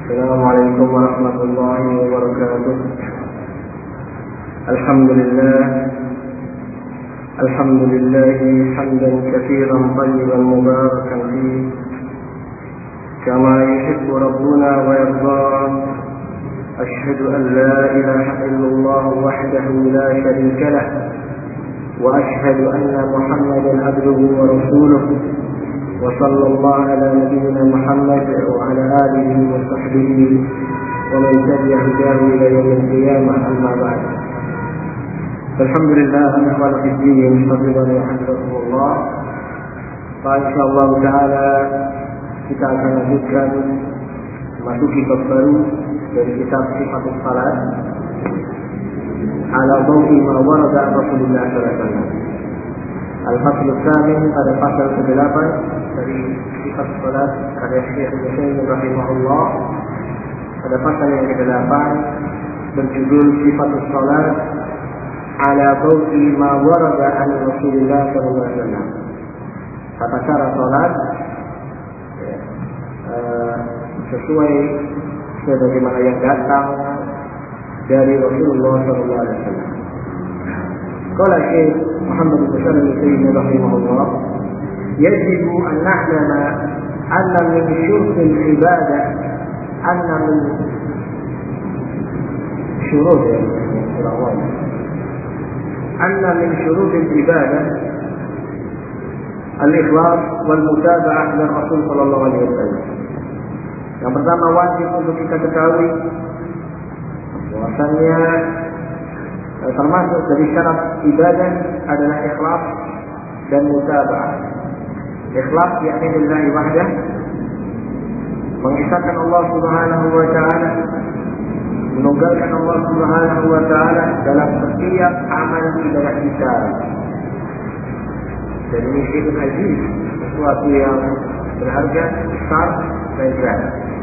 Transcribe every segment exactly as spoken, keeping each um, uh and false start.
Assalamualaikum warahmatullahi wabarakatuh. Alhamdulillah Alhamdulillah hamdan katsiran tayyiban mubarakan fihi kama yuhibbu rabbuna wa yarda. Asyhadu an la ilaha illallah wahdahu la syarika lah wa asyhadu anna Muhammadan abduhu wa rasuluh. وصلى الله على نبينا محمد وعلى آله وصحبه ومن تبع هداه إلى يوم القيامة. أما بعد، الحمد لله إخوان في الدين حفظنا وحفظكم الله. Insyaallah taala kita akan lanjutkan masuki bab baru dari kitab Sifatus Salat ala dawi ma warada Rasulullah sallallahu alaihi wasallam. Al-Fasl Tsamin, pada pasal kedelapan dari Sifat Salat karya Syekh Utsaimin rahimahullah. Pada pasal yang kedelapan berjudul Sifatus Salat ala dawi ma warada an Rasulullah sallallahu alaihi wasallam. Tata cara salat ya, uh, sesuai sebagaimana yang datang dari Rasulullah sallallahu alaihi wasallam. Qala Syekh Muhammad bin Shalih Al-Utsaimin rahimahullah, yajibu an na'lama anna min syurut al-ibadah anna min syurut anna min syurut al-ibadah al-ikhlas wal mutaba'ah dari Rasul sallallahu alaihi wasallam. Yang pertama, wajib untuk kita ketahui bahwasanya termasuk dari syarat ibadah adalah ikhlas dan mutaba'ah. Ikhlas yakni lillahi wahdah, mengisahkan Allah Subhanahu wa taala, menunggalkan Allah Subhanahu wa taala dalam setiap amal ibadah kita. Dan ini syai'un aziz, sesuatu yang berharga, besar dan berat.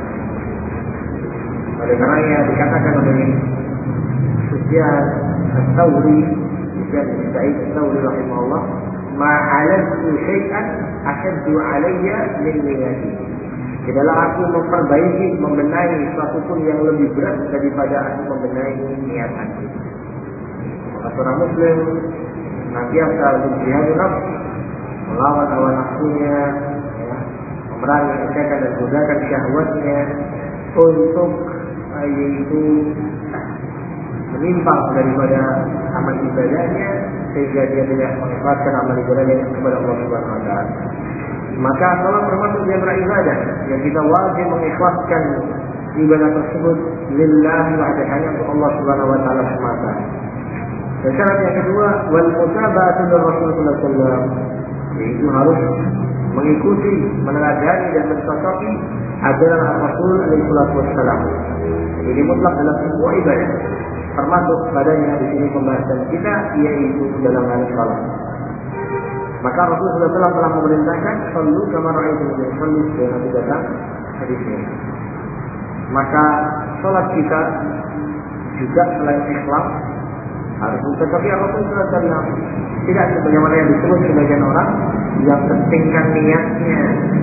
Oleh karenanya dikatakan oleh Sufyan Ats-Tsauri, Sufyan bin Sa'id Ats-Tsauri rahimahullah, ma'alantu syai'an asyaddu alayya min niyati. Tidaklah aku memperbaiki, membenahi suatu pun yang lebih berat daripada aku membenahi niat aku. Maka seorang muslim senantiasa berjihad nafs, melawan hawa nafsunya, ya, memerangi ejekan dan godaan syahwatnya untuk yaitu menyimpang daripada amal ibadahnya sehingga dia tidak mengikhlaskan amal ibadahnya kepada Allah Subhanahu wa taala. Maka salat termasuk di antara ibadah yang kita wajib mengikhlaskan ibadah tersebut lillahi wahdahu, hanya untuk Allah Subhanahu wa taala semata. Dan syarat yang kedua, wal mutaba'atu li Rasul sallallahu alaihi wasallam, yaitu harus mengikuti, meneladani dan mencocoki ajaran Rasul alaihi wasallam. Ini mutlak dalam semua ibadah, termasuk padanya di sini pembahasan kita yaitu dalam hal salat. Maka Rasulullah sallallahu alaihi wasallam telah memerintahkan sallu kama ra'aytumuni usalli, dan Nabi datang hadisnya. Maka salat kita juga selain ikhlas harus mencocoki Rasulullah sallallahu alaihi wasallam. Tidak sebagaimana yang disebut sebagian orang yang pentingkan niatnya.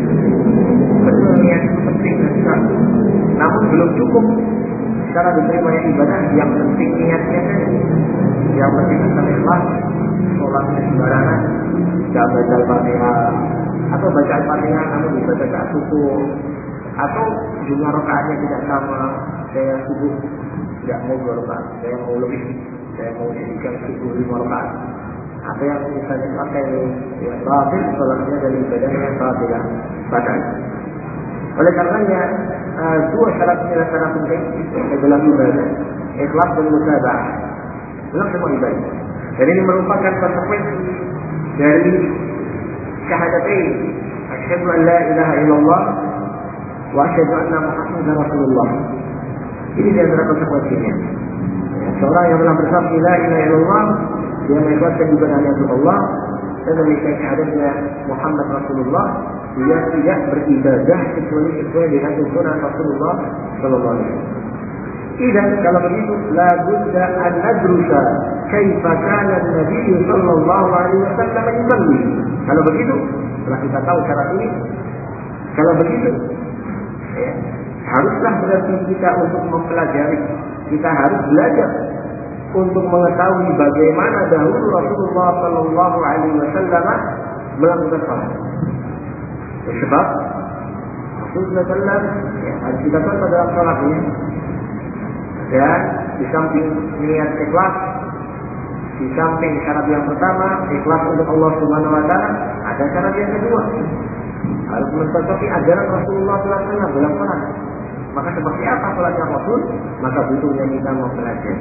Betul, niat penting dan satu, namun belum cukup cara diterimanya ibadah. Yang penting niatnya saja, yang penting tetap ikhlas, sholatnya sembarangan, tidak baca Al-Fatihah, atau baca Al-Fatihah namun dibaca saat subuh, atau jumlah rakaatnya tidak sama. Saya subuh tidak mau dua rakaat, saya mau lebih, saya mau jadikan subuh lima rakaat. Atau yang misalnya pakai yang batil, sholatnya dan ibadahnya batilah batal. Oleh karenanya uh, dua syarat yang sangat penting dalam ibadah, ikhlas dan mutaba'ah dalam semua ibadah. Dan ini merupakan konsekuensi dari syahadatain asyhadu an la ilaha illallah wa asyhadu anna Muhammadar Rasulullah. Ini di antara konsekuensinya. Ya, seorang yang telah bersaksi la ilaha illallah, dia mengikhlaskan ibadahnya untuk Allah dan memiliki syahadatnya Muhammad Rasulullah, dia tidak beribadah kecuali sesuai dengan tuntunan Rasulullah sallallahu alaihi wasallam. Idan kalau begitu, la budda an nadrusa kaifa kana Nabi sallallahu alaihi wasallam yusalli. Kalau begitu, setelah kita tahu cara ini, kalau begitu, ya, haruslah berarti kita untuk mempelajari, kita harus belajar untuk mengetahui bagaimana dahulu Rasulullah Sallallahu Alaihi Wasallam melakukan salat. Sebab Rasulullah Sallallahu Alaihi Wasallam ya, harus kita contoh dalam salatnya. Dan di samping niat ikhlas, di samping syarat yang pertama ikhlas untuk Allah Subhanahu Wa Taala, ada syarat yang kedua harus mencocoki ajaran Rasulullah Sallallahu Alaihi Wasallam dalam salat. Maka seperti apa salatnya Rasul? Maka butuhnya kita mempelajari.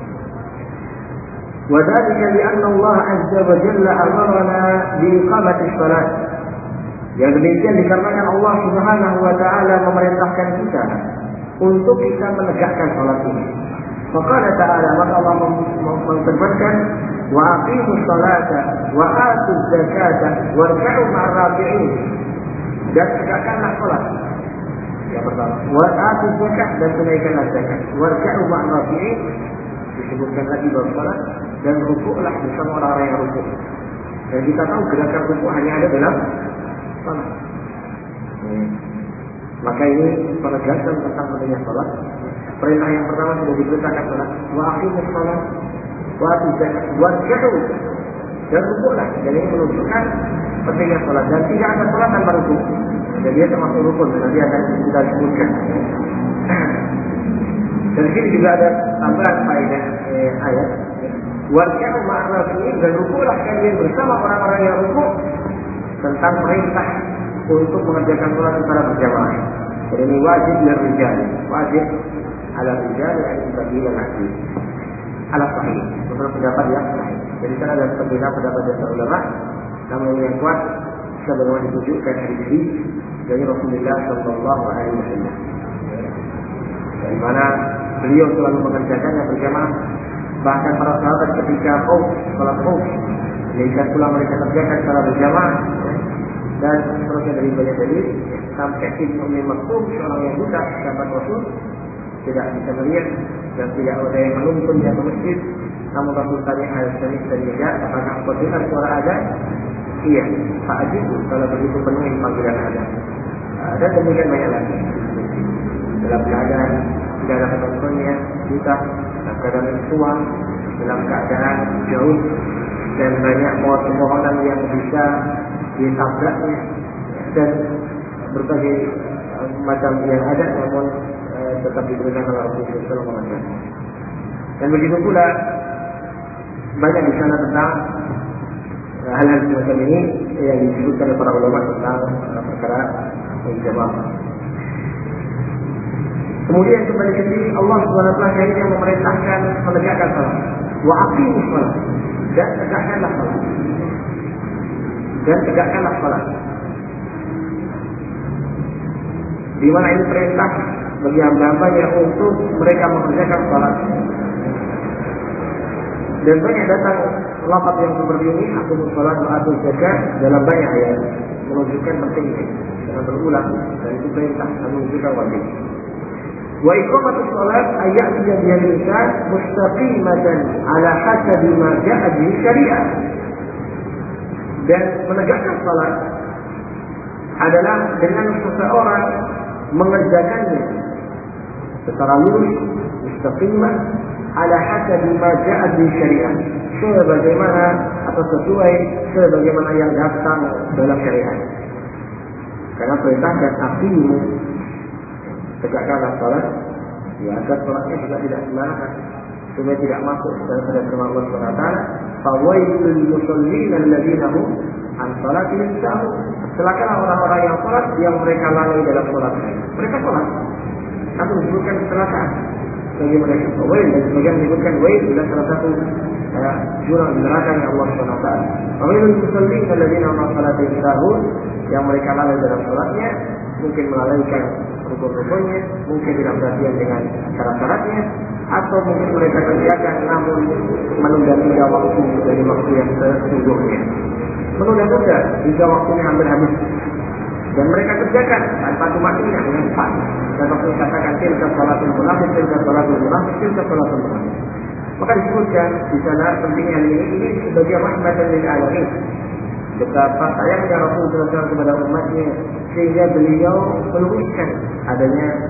وذلك لأن الله عز وجل أمرنا بإقامة الصلاة. Yang demikian dikarenakan Allah Subhanahu wa taala memerintahkan kita untuk kita menegakkan salat ini. Faqala ta'ala, maka Allah memfirmankan, wa aqimus salata wa atuz zakata warka'u ma'ar raki'in. Dan tegakkanlah salat. Yang pertama, wa atuz zakat, dan tunaikanlah zakat. Warka'u ma'ar raki'in, disebutkan lagi bahwa salat dan rukuklah bersama orang-orang yang rukuk. Dan kita tahu gerakan rukuk hanya ada dalam salat. Hmm. Maka ini penegasan tentang pentingnya salat. Perintah yang pertama sudah diperintahkan salat. Wa aqimus salat wa atuz zakat warka'u, dan rukuklah. Dan ini menunjukkan pentingnya salat. Dan tidak ada salat tanpa rukuk. Dan dia termasuk rukun. Nanti akan kita sebutkan. Dan di sini juga ada tambahan faedah eh, ayat. Warka'u ma'ar raki'in, dan rukuklah kalian bersama orang-orang yang rukuk, tentang perintah untuk mengerjakan salat secara berjamaah. Dan ini wajib dari rijal, wajib ala rijal yang dibagi dan hadis. Ala sahih, menurut pendapat yang sahih. Jadi sana ada perbedaan pendapat dari ulama, namun yang kuat sebagaimana ditunjukkan hadis ini dari Rasulullah Sallallahu Alaihi Wasallam. Dari mana beliau selalu mengerjakannya berjamaah. Bahkan para sahabat ketika khauf, salat khauf, mereka pula mereka kerjakan secara berjamaah. Dan seterusnya dari banyak dalil, sampai Ibnu Ummi Maktum, seorang yang buta, sahabat Rasul, tidak bisa melihat dan tidak ada yang menuntun dia ke masjid. Namun Rasul tanya hal sami dan tidak, apakah kau dengar suara azan? Iya, Pak Aziz, kalau begitu penuhi panggilan azan. Dan demikian banyak lagi. Dalam keadaan tidak ada penontonnya, buta, dalam keadaan tua, dalam keadaan jauh, dan banyak pohon-pohonan yang bisa ditabraknya, dan berbagai uh, macam yang ada, namun uh, tetap diberikan oleh Rasulullah Sallallahu Alaihi Wasallam. Dan begitu pula banyak di sana tentang uh, hal-hal semacam ini yang disebutkan oleh para ulama tentang uh, perkara jamaah. Kemudian kembali ke sini, Allah Subhanahu wa taala yang memerintahkan menegakkan salat. Wa aqimus salat, dan tegakkanlah salat. Dan tegakkanlah salat. Di mana ini perintah bagi hamba-hambanya untuk mereka mengerjakan salat. Dan banyak datang lafaz yang seperti ini, aqimus salat wa atuz zakat, dalam banyak ayat menunjukkan pentingnya dengan berulang, dan itu perintah menunjukkan wajib. Wa iqamatus salat ayat yang diinginkan mustaqimatan ala hasabi ma ja'a bi syariah. Dan menegakkan salat adalah dengan seseorang mengerjakannya secara lurus, mustaqimah ala hasabi ma ja'a bi syariah, sebagaimana atau sesuai sebagaimana yang datang dalam syariat. Karena perintah dan aqimu, tegakkanlah salat, ya agar salatnya juga tidak sembarangan, supaya tidak masuk dalam firman Allah Subhanahu wa taala, fawailul musallin alladziina hum an salatihim sahun. Celakalah orang-orang yang salat yang mereka lalai dalam salatnya. Mereka salat, namun disebutkan kecelakaan bagi mereka. Fawail, dan sebagian disebutkan wail adalah salah satu uh, jurang neraka yang Allah Subhanahu wa taala. Fawailul musallin alladziina hum an salatihim sahun, yang mereka lalai dalam salatnya, mungkin melalaikan rukun-rukunnya, mungkin tidak perhatian dengan syarat-syaratnya, atau mungkin mereka kerjakan namun menunda-tunda waktu dari waktu yang sesungguhnya. Menunda-tunda hingga waktunya hampir habis. Dan mereka kerjakan tanpa tumakninah dengan cepat. Dan waktu katakan tilka salatul munafik, tilka salatul munafik, tilka salatul munafik. Maka disebutkan di sana pentingnya ini, ini sebagai rahmatan lil alamin. Betapa sayangnya Rasulullah shallallahu alaihi wasallam kepada umatnya, sehingga beliau meluruskan adanya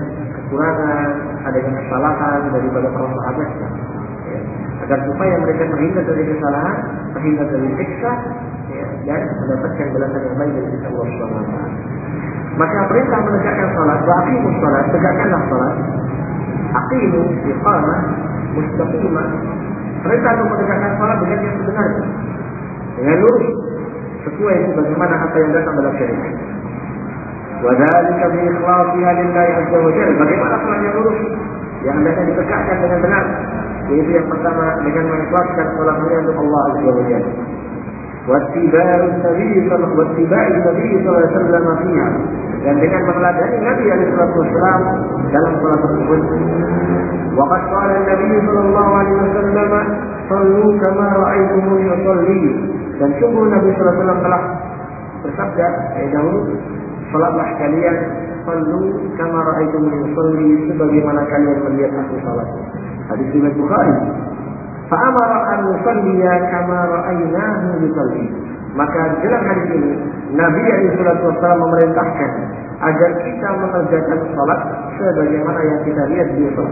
kekurangan, adanya kesalahan daripada para sahabat, ya, agar supaya mereka terhindar dari kesalahan, terhindar dari siksa, ya, dan mendapatkan balasan yang baik dari sisi Allah Subhanahu wa taala. Maka perintah menegakkan salat, waqimus salat, tegakkanlah salat. Aqimu iqamah mustaqimah. Perintah untuk menegakkan salat dengan yang sebenarnya, dengan lurus, sesuai sebagaimana apa yang datang dalam syariat. Wa dzalika bi ikhlasiha lillahi azza wa jalla. Bagaimana salat yang lurus? Yang hendaknya ditegakkan dengan benar. Yaitu yang pertama dengan mengikhlaskan salat hanya untuk Allah azza wa jalla. Wattiba'u nabi sallallahu alaihi wasallam fiha, dan dengan meneladani Nabi alaihi wasallam dalam salat tersebut. Wa qad qala an-nabi sallallahu alaihi wasallam sallu kama ra'aytumuni usalli, dan sungguh Nabi sallallahu alaihi wasallam telah bersabda, "Hai dahulu, salatlah kalian sallu kama ra'aytumuni usalli, sebagaimana kalian melihat aku salat." Hadis riwayat Bukhari. Fa'amara an nusalliya kama ra'aynahu yusalli. Maka dalam hadis ini Nabi alaihi wasallam memerintahkan agar kita mengerjakan salat sebagaimana yang kita lihat dia salat.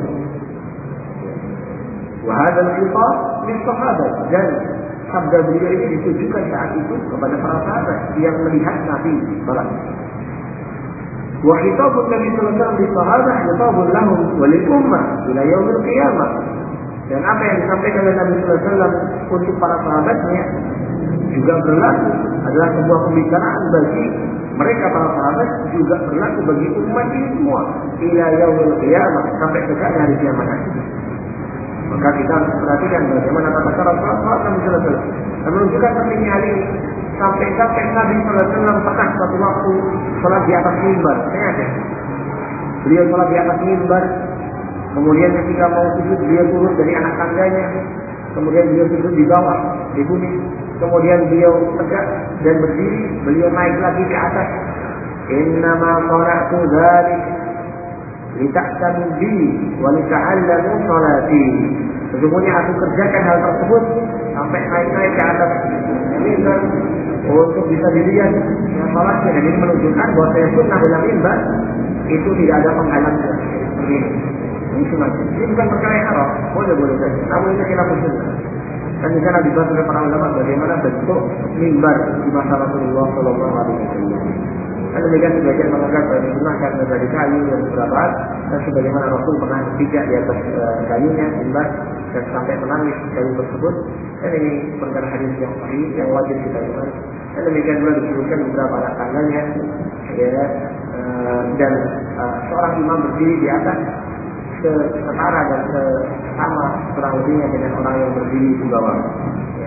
Wa hadha al-khitab lis-sahabat, dan sabda beliau ini ditujukan saat itu kepada para sahabat yang melihat Nabi salat. Wa khitabun Nabi sallallahu alaihi wasallam lis-sahabat khitabun lahum wa lil-ummah ila yaumil qiyamah. Dan apa yang disampaikan oleh Nabi sallallahu alaihi wasallam untuk para sahabatnya juga berlaku, adalah sebuah pembicaraan bagi mereka para sahabat, juga berlaku bagi umat ini semua ila yaumil qiyamah, sampai tegaknya hari kiamat nanti. Maka kita harus perhatikan bagaimana tata cara salat Nabi sallallahu alaihi wasallam. Dan menunjukkan pentingnya hal ini, sampai-sampai Nabi sallallahu alaihi wasallam pernah suatu waktu salat di atas mimbar. Saya ada. Beliau salat di atas mimbar. Kemudian ketika mau sujud, beliau turun dari anak tangganya. Kemudian beliau sujud di bawah, di bumi. Kemudian beliau tegak dan berdiri. Beliau naik lagi ke atas. Innama qara'tu dzalik lita'tamu bi wa lita'allamu salati. Sesungguhnya aku kerjakan hal tersebut sampai naik-naik ke atas mimbar untuk bisa dilihat salatnya. Dan ini menunjukkan bahwa saya sunnah dalam mimbar itu tidak ada penghalang seperti ini. Ini cuma, ini bukan perkara yang haram, boleh-boleh saja. Namun ini kita sunnah. Dan di sana dibahas oleh para ulama bagaimana bentuk mimbar di masa Rasulullah Shallallahu Alaihi Wasallam. Dan demikian sebagian menganggap bahwa sunnah karena dari kayu dan beberapa, dan sebagaimana Rasul pernah pijak di atas uh, kayunya mimbar dan sampai menangis kayu tersebut. Dan ini perkara hadis yang sahih yang wajib kita imani. Dan demikian pula disebutkan beberapa anak tangganya, ya, uh, dan uh, seorang imam berdiri di atas setara dan sama kurang lebihnya dengan orang yang berdiri di bawah. Ya.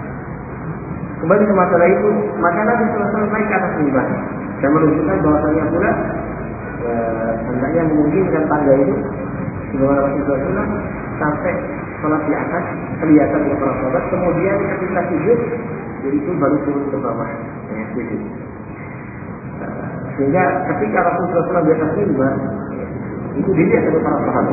Kembali ke masalah itu, maka Nabi sallallahu alaihi wasallam naik ke atas mimbar dan menunjukkan bahwasanya pula e, hendaknya memungkinkan tangga itu sebagaimana Rasul sallallahu alaihi wasallam sampai sholat di atas kelihatan oleh para sahabat. Kemudian ketika sujud, itu baru turun ke bawah. Ya, sujud. E, sehingga ketika Rasul sallallahu alaihi wasallam di atas mimbar, itu dilihat oleh para sahabat.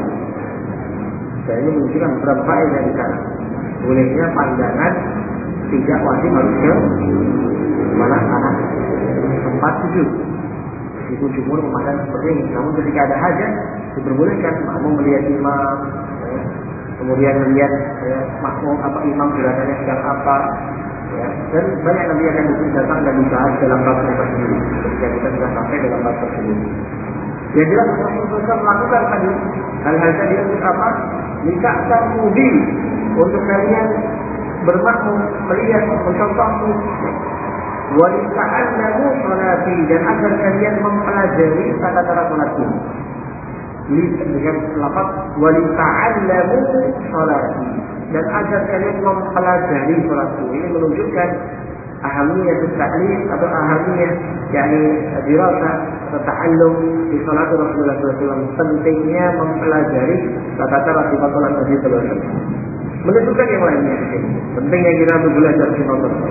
Dan ini menunjukkan beberapa faedah di sana. Bolehnya pandangan tidak wajib harus ke mana arah tempat sujud. Itu jumhur memandang seperti ini. Namun ketika ada hajat, diperbolehkan makmum melihat imam, ya, kemudian melihat ya, makmum apa imam gerakannya sedang apa. Ya, dan banyak nabi yang mungkin datang dan dibahas dalam bab tersebut. Ketika kita sudah sampai dalam bab tersebut. Ya jelas Rasulullah melakukan tadi hal-hal tadi untuk apa? Lika'tan mudi, untuk kalian bermakmum, melihat, mencontohku. Walika'annamu salati, dan agar kalian mempelajari tata cara salatku. Dengan lafaz walika'annamu salati, dan agar kalian mempelajari salatku. Ini menunjukkan ahamiyah ta'lim atau ahamiyah yakni dirasa atau ta'allum di salat Rasulullah sallallahu alaihi wasallam, pentingnya mempelajari tata cara sifat salat Nabi sallallahu alaihi wasallam. Menunjukkan yang lainnya di sini, pentingnya kita belajar sifat salat.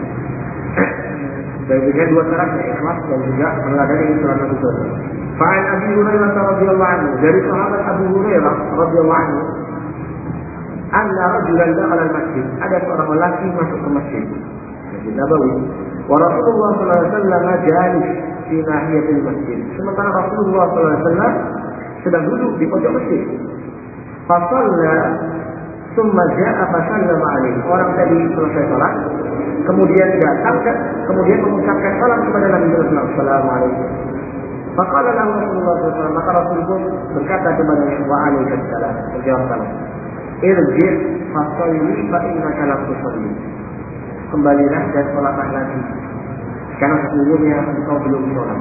Dan juga dua syaratnya, ikhlas dan juga meneladani salat Nabi sallallahu alaihi wasallam. Fa'an Abi Hurairah radhiyallahu anhu, dari sahabat Abu Hurairah radhiyallahu anhu, anna rajulan dakhala al-masjid, ada seorang lelaki masuk ke masjid Nabawi. Wa Rasulullah sallallahu alaihi wasallam jalis di nahiyatil masjid. Sementara Rasulullah sallallahu alaihi wasallam sedang duduk di pojok masjid. Fasalla summa ja'a fasallama alaihi. Orang tadi selesai salat, kemudian datang, kemudian mengucapkan salam kepada Nabi sallallahu alaihi wasallam. Assalamualaikum. Faqala lahu Rasulullah sallallahu alaihi wasallam, maka Rasul pun berkata kepadanya, wa alaikassalam, menjawab salam. Irji' fasalli fa innaka lam tusalli. Kembalilah dan salatlah lagi, karena sesungguhnya engkau belum salat.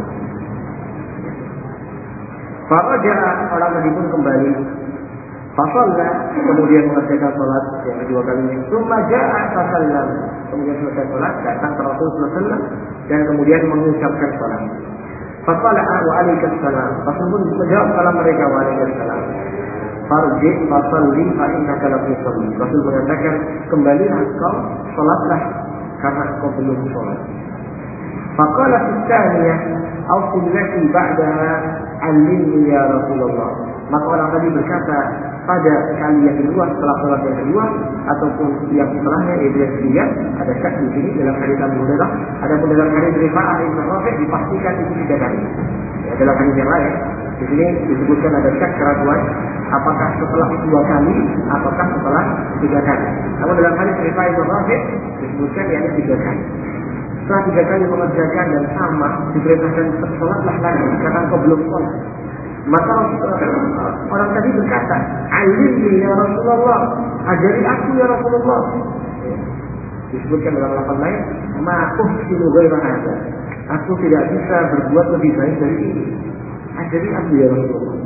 Faraja'a, orang tadi pun kembali. Fasalla, kemudian mengerjakan salat yang kedua kalinya. Summa ja'a fasallam, kemudian selesai salat, datang ke Rasul sallallahu alaihi wasallam dan kemudian mengucapkan salam. Fasala'a wa alaikassalam. Rasul pun menjawab salam mereka, wa alaikassalam. Farji fasalli fa innaka lam tusalli. Rasul mengatakan, kembalilah kau, salatlah karena kau belum salat. Faqala fi tsaniyah aw fi allati ba'daha allimni ya Rasulullah. Maka orang tadi berkata pada kali yang kedua setelah salat yang kedua ataupun yang setelahnya, yaitu yang ketiga, ada syak di sini dalam hadis Abu Hurairah. Adapun dalam hadis Rifa'ah bin Rafi' dipastikan itu tiga kali. Ya, dalam hadis yang lain di sini disebutkan ada syak keraguan apakah setelah dua kali ataukah setelah tiga kali. Namun dalam hadis Rifa'ah bin Rafi' disebutkan yakni tiga kali. Setelah tiga kali mengerjakan dan sama diperintahkan salatlah lagi karena engkau belum salat. Maka orang tadi berkata, alimni ya Rasulullah, ajari aku ya Rasulullah. Disebutkan dalam lafaz lain, ma uhsinu ghaira hadza. Aku tidak bisa berbuat lebih baik dari ini. Ajari aku ya Rasulullah.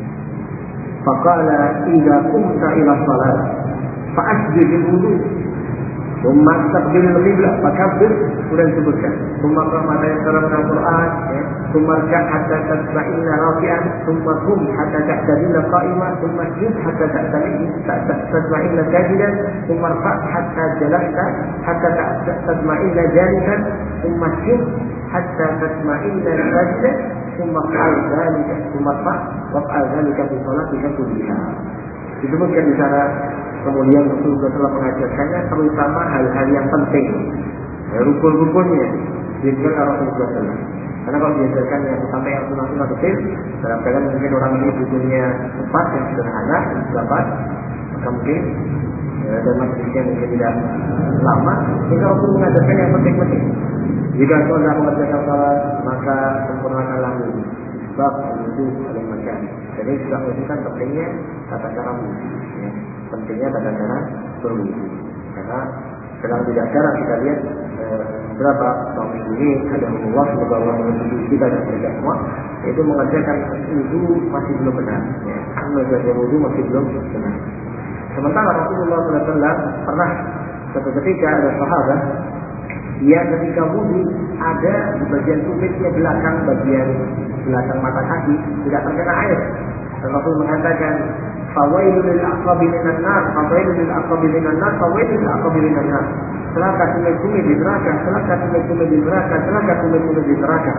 Faqala idza qumta ila shalat fa'asbir al-wudu. Thumma taqbil al-qiblah fakabbir, sudah disebutkan. Thumma qama dalam Al-Qur'an, ya. Thumma rka' hatta tasba'ina rafi'an, thumma qum hatta ta'tadila qa'iman, thumma jud hatta tasba'ina sajidan, thumma rfa' hatta jalasta hatta tasba'ina jalisan, thumma jud hatta tasba'ina sajidan, thumma fa'al dzalika, thumma rfa' wa fa'al dzalika fi shalatika kulliha. Disebutkan di sana. Kemudian Rasulullah telah mengajarkannya terutama hal-hal yang penting, ya, rukun-rukunnya diajarkan Rasulullah sallallahu alaihi wasallam. Karena kalau diajarkan yang sampai yang sunnah-sunnah kecil, dalam keadaan mungkin orang ini butuhnya cepat dan sederhana dan dapat, maka mungkin ya, dan masjidnya mungkin tidak lama, sehingga Rasul mengajarkan yang penting-penting. Jika kau hendak mengerjakan salat, maka sempurnakanlah wudu. Sebab wudu paling macam. Jadi sudah menunjukkan pentingnya tata cara wudu. Ya. Pentingnya tata cara berwudu. Karena dalam tidak cara kita lihat eh, berapa tahun ini ada Allah semoga Allah menguji kita dan kita semua, itu mengerjakan wudu masih belum benar. Ya. Mengerjakan wudu masih belum benar. Sementara Rasulullah sallallahu alaihi wasallam pernah suatu ketika ada sahabat yang ketika wudu ada di bagian tumitnya belakang, bagian belakang mata kaki tidak terkena air. Dan Rasul mengatakan, fawailul lil aqabi minan nar, fawailul lil aqabi minan nar, fawailul lil aqabi minan nar. Celaka tumit-tumit di neraka, celaka tumit-tumit di neraka, celaka tumit-tumit di neraka.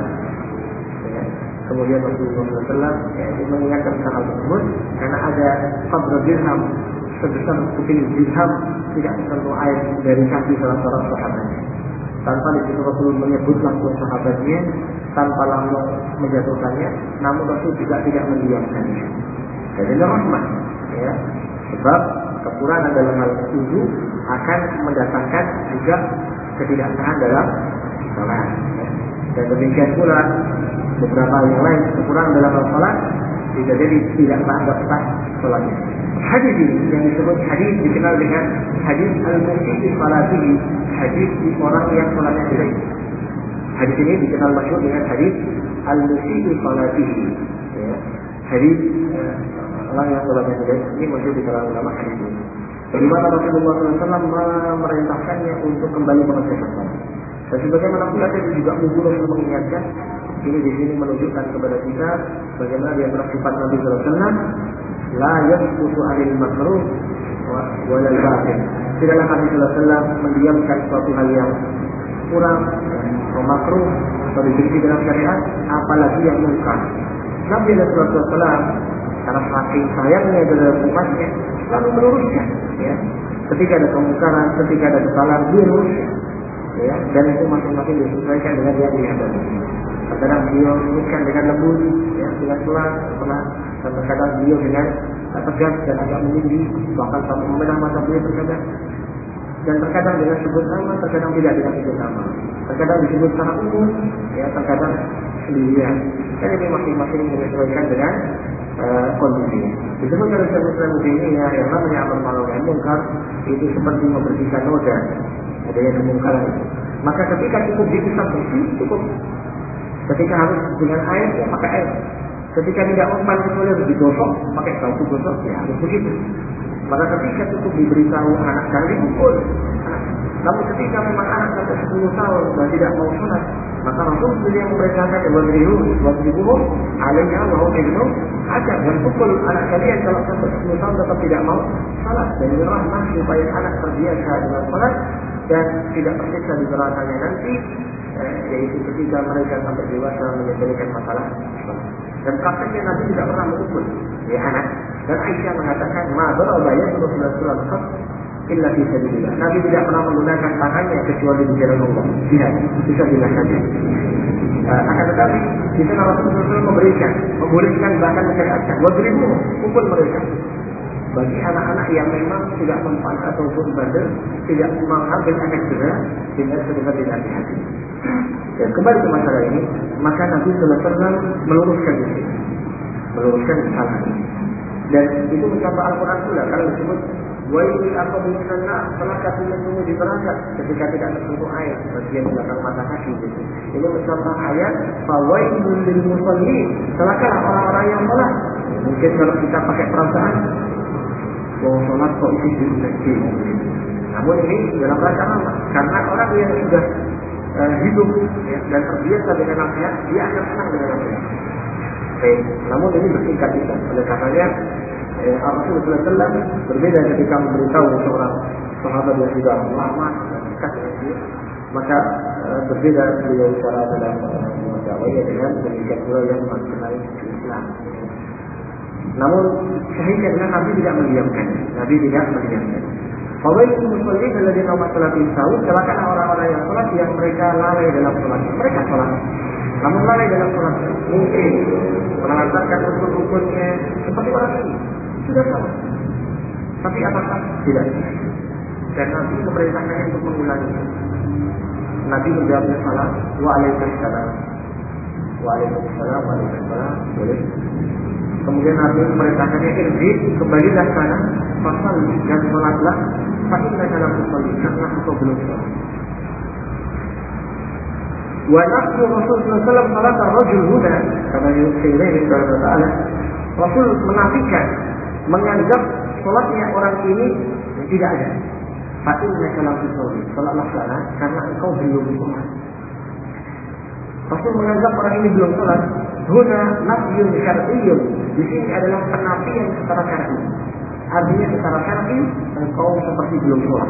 Ya. Kemudian Rasulullah sallallahu alaihi wasallam ya, mengingatkan hal tersebut karena ada fadl dirham sebesar kuping dirham tidak tersentuh air dari kaki salah seorang sahabatnya. Tanpa disitu Rasul menyebut langsung sahabatnya, tanpa langsung menjatuhkannya, namun Rasul juga tidak mendiamkannya. Dan ini rahmat, ya. Sebab kekurangan dalam hal wudu akan mendatangkan juga ketidaksahan dalam salat. Ya. Dan demikian pula beberapa yang lain kekurangan dalam hal salat tidak jadi tidak sah sah salatnya. Hadis ini yang disebut hadis dikenal dengan hadis al-musyi salatihi, hadis orang yang salatnya jelek. Hadis ini dikenal masyhur dengan hadis al-musyi salatihi. Ya. Hadis eh, orang yang salatnya jelek ini masyhur di kalangan ulama hadis ini. Di mana Rasulullah sallallahu alaihi wasallam memerintahkannya untuk kembali mengerjakan salat. Dan sebagaimana pula tadi juga Rasulullah mengingatkan, ini di sini menunjukkan kepada kita bagaimana dia bersifat Nabi sallallahu alaihi wasallam, la yasqutu 'anil makruh wa la batil. Tidaklah Nabi sallallahu alaihi wasallam mendiamkan suatu hal yang kurang atau makruh atau dibenci dalam syariat, apalagi yang munkar. Nabi sallallahu alaihi wasallam karena saking sayangnya terhadap umatnya lalu meluruskan, ya. Ketika ada kemungkaran, ketika ada kesalahan, dia luruskan, ya. Dan itu masing-masing disesuaikan dengan yang dihadapi. Kadang beliau sebutkan dengan lembut, ya, dengan pelan, pelan, dan terkadang beliau dengan tegas dan agak meninggi, bahkan sampai memandang mata beliau terkadang. Dan terkadang dengan sebut nama, terkadang tidak dengan sebut nama. Terkadang disebut secara umum, ya, terkadang sendirian. Dan ini masing-masing menyesuaikan dengan uh, kondisi. Disebut oleh Syekh Islam ini ya, yang namanya amal ma'ruf nahi munkar itu seperti membersihkan noda, adanya kemungkaran. Maka ketika cukup diusap bersih, cukup. Ketika harus dengan air, ya pakai air. Ketika tidak mempan kecuali harus digosok, pakai sabun gosok, ya harus begitu. Maka ketika cukup diberitahu anak karena dipukul. Namun ketika memang anak sampai sepuluh tahun dan tidak mau sholat, maka Rasul sendiri yang memerintahkan wadrihu, wadribuhum, alaiha wa hum ibnu ajar, dan pukul anak kalian kalau sampai sepuluh tahun tetap tidak mau sholat. Dan ini rahmah supaya anak terbiasa dengan sholat dan tidak tersiksa di neraka-nya nanti, eh, yaitu ketika mereka sampai dewasa menyelesaikan masalah sholat. Dan prakteknya Nabi tidak pernah memukul ya anak. Dan Aisyah mengatakan, ma daraba yadu Rasulullah sallallahu alaihi wasallam illa fi sabilillah. Nabi tidak pernah menggunakan tangannya kecuali di jalan Allah. Tidak, bisa bilang saja. Uh, akan tetapi di sana Rasulullah sallallahu alaihi wasallam memberikan, membolehkan bahkan mensyariatkan. Wadribu, pukul mereka. Bagi anak-anak yang memang tidak mempan ataupun bandel, tidak mengambil efek jerah dengan sedengar dinasihati. Ya, kembali ke masalah ini, maka Nabi sallallahu alaihi wasallam meluruskan ini, meluruskan masalah ini. Dan itu mencapai Al-Quran pula kalau disebut wailul aqabil minan celaka yang tunggu di neraka ketika tidak tersentuh air bagian belakang mata kaki gitu. Ini mencapai ayat fawailul lil musallin, celakalah orang-orang yang salat. Mungkin kalau kita pakai perasaan bahwa salat kok itu diuji. Namun ini dalam rangka apa? Karena orang yang sudah uh, hidup ya, dan terbiasa dengan nasihat, dia akan senang dengan nasihat. Baik, namun ini bersingkat juga. Oleh karenanya eh, Rasulullah sallallahu alaihi wasallam berbeda ketika memberitahu seorang sahabat yang sudah lama dan dekat dengan dia, maka eh, berbeda beliau cara dalam dakwah dengan demikian pula yang mengenai Islam. Namun sahihnya dengan Nabi tidak mendiamkan, Nabi tidak mendiamkan. Fawailul musallin alladzina hum salatin sahur, celakalah orang-orang yang salat yang mereka lalai dalam salat. Mereka salat, namun lalai dalam salat. Mungkin melantarkan rukun-rukunnya seperti orang ini sudah sama. Tapi apakah tidak? Dan Nabi memerintahkannya untuk mengulangi. Nabi menjawabnya salah. Waalaikumsalam. Waalaikumsalam. Waalaikumsalam. Boleh. Kemudian Nabi memerintahkannya irji, kembalilah sana, pasal dan sholatlah. Fa'inna dalam sholat karena engkau belum sholat. Wa nafsu Rasul sallallahu alaihi wasallam salat ar-rajul huna kama yusayyir Allah Taala. Rasul menafikan, menganggap salatnya orang ini tidak ada. Fa'inna dalam sholat, salatlah sana karena engkau belum sholat. Rasul menganggap orang ini belum sholat. Huna nafyun syar'iyyun. Di sini adalah penafian secara syar'i. Artinya secara syar'i engkau seperti belum sholat.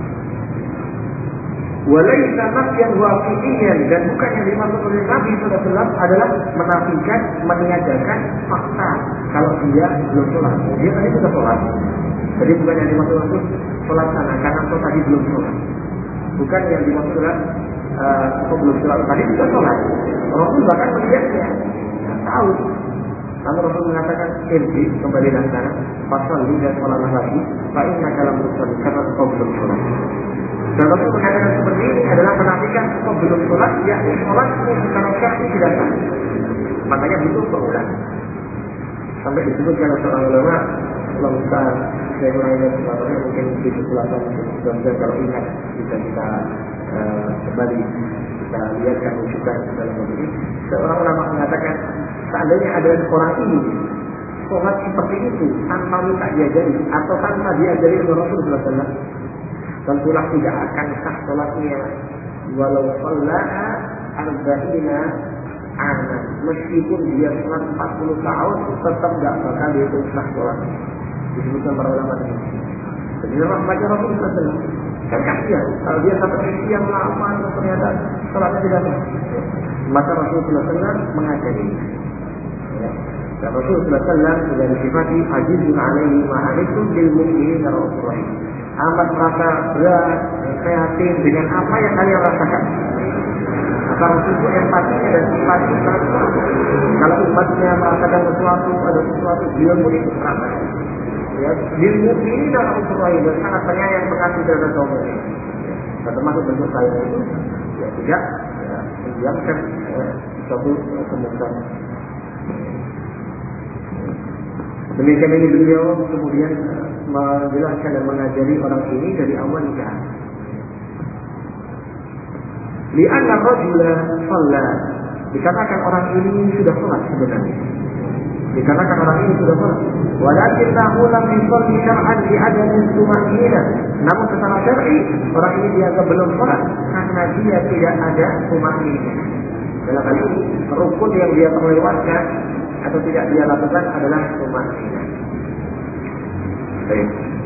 Walaisa nafyan waqi'iyyan, dan bukan yang dimaksud oleh Nabi sallallahu alaihi wasallam adalah menafikan, meniadakan fakta kalau dia belum sholat. Dia tadi sudah sholat. Jadi bukan yang dimaksud Rasul sholat sana karena engkau tadi belum sholat. Bukan yang dimaksud adalah uh, engkau belum sholat. Tadi sudah sholat. Rasul bahkan melihatnya, tahu. Namun Rasul mengatakan irji, kembali dan sana, pasal dan sholatlah lagi, fa'inna dalam rusul karena engkau belum sholat. Dan Rasul mengatakan seperti ini adalah menafikan engkau belum sholat, yakni sholat ini secara syar'i tidak sah. Makanya butuh pengulang. Sampai disebutkan oleh seorang ulama, Allah besar, saya kurang ingat sebenarnya mungkin di kesempatan mudah-mudahan kalau ingat bisa kita uh, kembali kita lihatkan wujudkan dalam begini. Seorang ulama mengatakan seandainya ada orang ini sholat seperti itu tanpa minta diajari atau tanpa diajari oleh Rasulullah sallallahu alaihi wasallam, tentulah tidak akan sah sholatnya walau shollaha arba'ina anak, meskipun dia sholat empat puluh tahun tetap tidak bakal dihitung sah sholatnya. Disebutkan para ulama ini. Jadi rahmatnya Rasulullah sallallahu alaihi wasallam kan kasihan kalau dia sampai siang lama dan ternyata sholatnya tidak sah. Maka Rasulullah sallallahu alaihi wasallam mengajari. Ya. Dan Rasulullah sallallahu alaihi wasallam sudah disifati azizun alaihi ma'anitum bil mu'minin Rasulullah. Amat merasa berat, prihatin dengan apa yang kalian rasakan. Maka Rasul itu empatinya dan simpati. Kalau umatnya merasakan sesuatu, ada sesuatu, dia pun ikut merasakan. Ya, dia mukmin dalam Rasulullah dan sangat penyayang pengasih terhadap kaum mukmin. Dan termasuk bentuk saya itu, ya tidak ya, mendiamkan ya, suatu kemungkinan. Demikian ini beliau kemudian menjelaskan dan mengajari orang ini dari awal nikah. Li'anna rajula shalla, dikatakan orang ini sudah sholat sebenarnya. Dikarenakan orang ini sudah sholat. Walakinnahu lam yusalli syar'an li'adami tuma'ninah. Namun secara syar'i orang ini dianggap belum sholat karena dia tidak ada tuma'ninah. Dalam hal ini rukun yang dia terlewatkan atau tidak dia lakukan adalah tuma'ninah. Baik.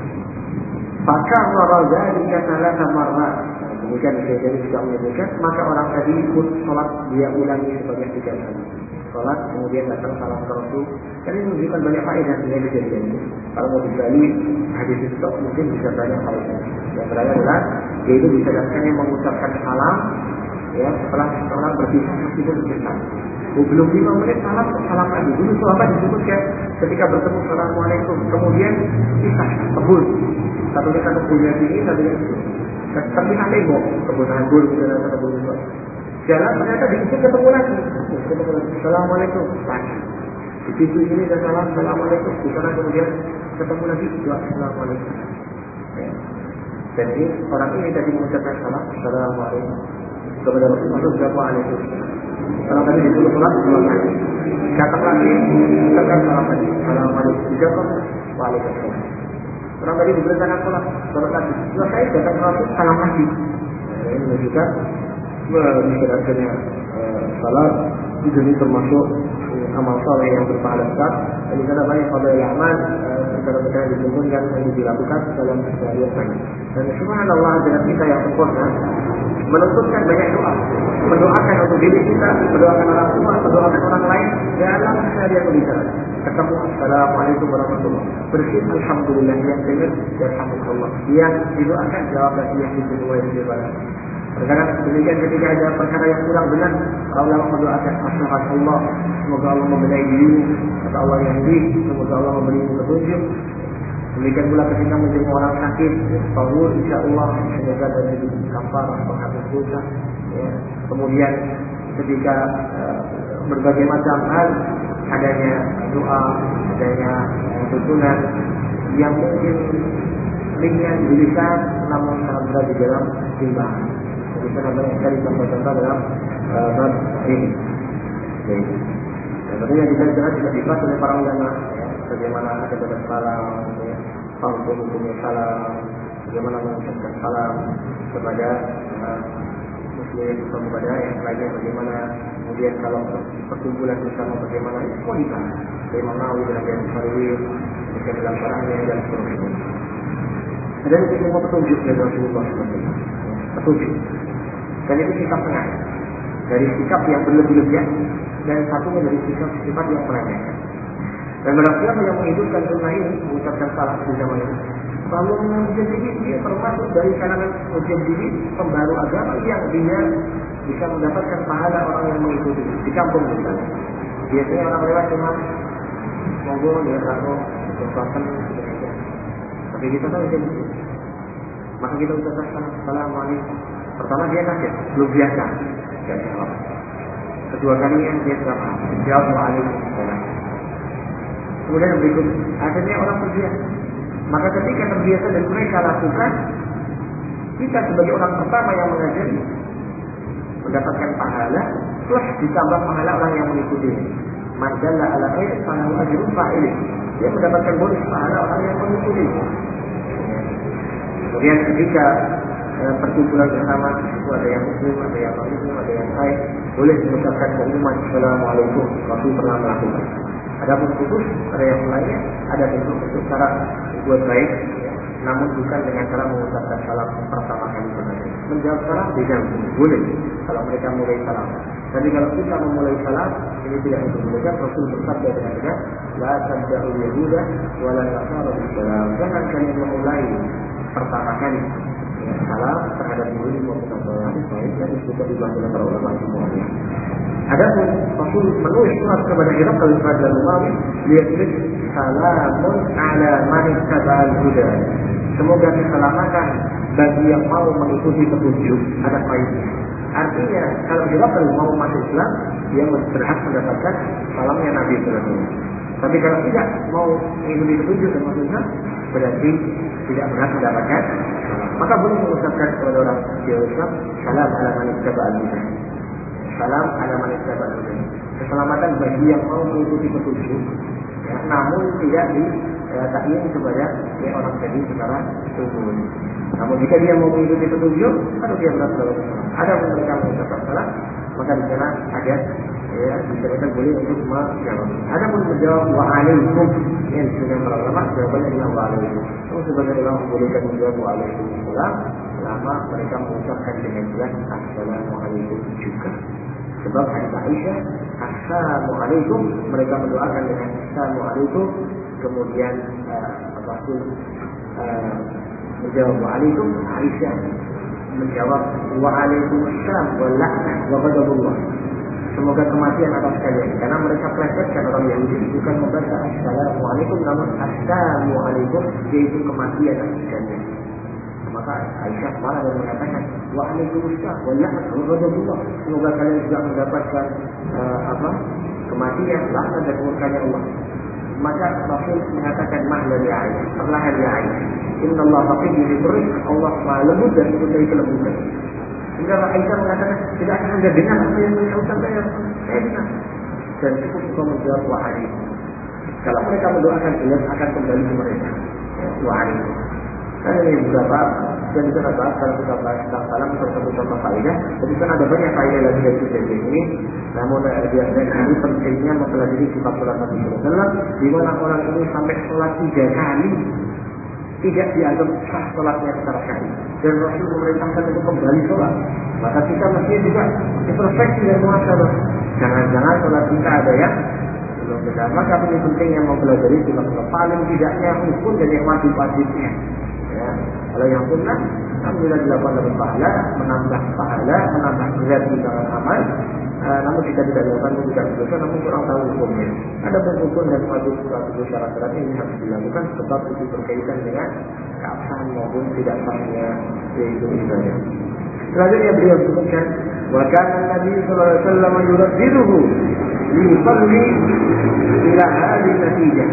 Maka waradhalika salasa marrat. Demikian jadi juga menyebutkan maka orang tadi ikut sholat dia ulangi sebanyak tiga kali. Sholat kemudian datang salam ke Rasul. Ini menunjukkan banyak faedah dari kejadian ini. Kalau mau digali hadis itu mungkin bisa banyak faedah. Yang terakhir adalah yaitu disadarkan yang mengucapkan salam ya setelah orang berpisah meskipun berpisah. Belum lima menit salam salam lagi. Dulu sahabat disebutkan ketika bertemu assalamualaikum kemudian pisah kebun. Satu kita kebunnya sini, satu yang sini. Terpisah tembok, kebun anggur, kemudian ada kebun anggur. Jalan ternyata di situ ketemu lagi. Ketemu lagi. Assalamualaikum. Lagi. Di situ ini dan salam, assalamualaikum. Di sana kemudian ketemu lagi. Assalamualaikum. Ya. Dan ini orang ini tadi mengucapkan salam, assalamualaikum. Kepada Rasulullah Shallallahu Alaihi Wasallam. Kalau tadi disuruh sholat, dua kali. Datang lagi, ucapkan salam lagi. Assalamualaikum. Dijawab, waalaikumsalam. Orang tadi diberitakan sholat, sholat lagi. Selesai datang Rasul, salam lagi. Nah, ini menunjukkan mengisyaratkannya uh, salat itu ini termasuk uh, amal saleh yang berpahala besar. Dan di sana banyak fadail amal perkara-perkara yang disebutkan yang dilakukan dalam sehari hari. Dan subhanallah dengan kita yang sempurna menuntutkan banyak doa, mendoakan untuk diri kita, mendoakan orang tua, mendoakan orang lain dalam sehari hari kita. Ketemu assalamualaikum warahmatullahi wabarakatuh. Bersih alhamdulillah yang dengar ya alhamdulillah. Yang didoakan jawablah yang didoakan oleh Allah. Terkadang demikian ketika ada perkara yang kurang benar, Allah mendoakan Allah, semoga Allah membenahi dirimu, kata Allah yang di, semoga Allah memberimu petunjuk. Demikian pula ketika menjenguk orang sakit, tahur insya Allah semoga dari kafarah penghapus dosa. Ya. Kemudian ketika uh, berbagai macam hal adanya doa, adanya uh, tuntunan yang mungkin ringan dilihat, namun sangat berat di dalam timbangan. Di sana banyak sekali contoh-contoh dalam bab uh, ini. Baik. Dan tentunya di sana juga dibahas oleh para ulama, ya, bagaimana ada batas salam, ya, hukum-hukumnya salam, bagaimana mengucapkan salam kepada uh, muslim, kepada yang lainnya, bagaimana kemudian kalau perkumpulan bersama bagaimana itu semua dibahas. Imam Nawawi dalam Riyadhus Shalihin, demikian dalam Syarahnya dan seterusnya. Ada itu semua petunjuk dari Rasulullah shallallahu alaihi wasallam. Petunjuk. Dan itu sikap tengah dari sikap yang berlebih-lebihan dan satunya dari sikap sifat yang meremehkan. Dan barang siapa yang menghidupkan sunnah ini mengucapkan salah di zaman ini, kalau mengucapkan diri dia termasuk dari kalangan mengucapkan diri pembaru agama yang dia bisa mendapatkan pahala orang yang mengikuti di kampung misalnya. Biasanya orang lewat cuma monggo dia rako sesuatu sebenarnya. Tapi kita tahu itu maka kita ucapkan salam, assalamualaikum. Pertama dia kaget, belum biasa, tidak jawab. Kedua kalinya dia sudah paham, jawab waalaikumsalam. Kemudian yang berikut, akhirnya orang terbiasa. Maka ketika terbiasa dan mereka lakukan, kita sebagai orang pertama yang mengajari mendapatkan pahala, plus ditambah pahala orang yang mengikuti. Man dalla ala khair falahu ajrun fa'il. Dia mendapatkan bonus pahala orang yang mengikuti. Kemudian ketika eh, perkumpulan bersama itu ada yang muslim, ada yang non muslim, ada yang lain, boleh mengucapkan pengumuman assalamualaikum. Rasul pernah melakukan. Ada pun khusus, ada yang lainnya, ada bentuk-bentuk cara buat baik, ya, namun bukan dengan cara mengucapkan salam pertama kali benar. Menjawab salam beda, boleh kalau mereka mulai salam. Tapi kalau kita memulai salam, ini tidak diperbolehkan. Rasul bersabda dengan tegas, la tabda'ul yahuda wa la nasara bisalam. Jangan kalian memulai pertama kali salam terhadap diri maupun orang lain dan juga dibantu oleh para ulama semuanya. Adapun Rasul menulis surat kepada Herakl pada Romawi, dia tulis salamun ala man ittaba'al huda. Semoga keselamatan bagi yang mau mengikuti petunjuk. Ada faedahnya. Artinya kalau Herakl mau masuk Islam, dia berhak mendapatkan salamnya Nabi sallallahu alaihi wasallam. Tapi kalau tidak mau mengikuti petunjuk dan masuk Islam, berarti tidak berhak mendapatkan salam. Maka boleh mengucapkan kepada orang Islam, salam ala man ittaba'al huda. Salam ala man ittaba'al huda. Keselamatan bagi yang mau mengikuti petunjuk, ya, namun tidak di ya, takyin kepada ya, orang tadi secara umum. Namun jika dia mau mengikuti petunjuk, harus dia berhak mendapatkan salam. Ada pun mereka mengucapkan salam, maka di sana ada ya disebutkan boleh untuk menjawab. Ada pun menjawab wa'alaikum, yang disebutkan para ulama jawabannya adalah wa'alaikum. Namun sebagai ulama bolehkan menjawab wa'alaikumussalam selama mereka mengucapkan dengan jelas assalamualaikum juga. Sebab hadis Aisyah, assalamualaikum, mereka mendoakan dengan assalamualaikum, kemudian uh, Rasul uh, menjawab wa'alaikum, Aisyah menjawab wa'alaikumussalam wa la'nah wa ghadabullah. Semoga kematian atas kalian, karena mereka plesetkan orang Yahudi bukan membaca assalamualaikum namun assalamualaikum, yaitu kematian atas kalian. Maka Aisyah marah dan mengatakan wa'alaikumussalam wa la'nah wa ghadabullah. Semoga kalian juga mendapatkan uh, apa kematian, laknat dan murkanya Allah. Maka Rasul mengatakan mahla li Aisyah, perlahan ya Aisyah, innallaha faqih li turrik, Allah maha lembut dan mencintai kelembutan. Sehingga Aisyah mengatakan, tidak akan anda dengar apa yang mereka ucapkan, saya saya dengar. Dan cukup kau menjawab wa'alaikum. Kalau mereka mendoakan jelas akan kembali ke mereka. Wa'alaikum. Karena ini beberapa dan kita bahas kalau kita bahas tentang salam satu contoh faedah. Jadi kan ada banyak faedah lagi dari kejadian ini. Namun biasanya kami pentingnya mempelajari sifat sholat Nabi sallallahu alaihi wasallam, di mana orang ini sampai sholat tiga kali tidak dianggap sah sholatnya secara syar'i. Dan Rasul memerintahkan untuk kembali sholat. Maka kita mesti juga introspeksi dan muhasabah. Jangan-jangan sholat kita ada yang belum benar. Maka ini penting yang mempelajari sifat sholat. Paling tidaknya hukum dan yang wajib-wajibnya. Ya, kalau yang sunnah, alhamdulillah dilakukan dengan pahala, menambah pahala, menambah berat di dalam amal. Uh, namun jika tidak dilakukan pun tidak berdosa, namun kurang tahu hukumnya. Ada pun hukum dan wajib suatu syarat-syarat ini harus dilakukan sebab itu berkaitan dengan keabsahan maupun tidak sahnya yaitu ibadah. Selanjutnya beliau sebutkan, wa kana Nabi sallallahu alaihi wasallam yuraddiduhu li yusalli ila hadhihi natijah.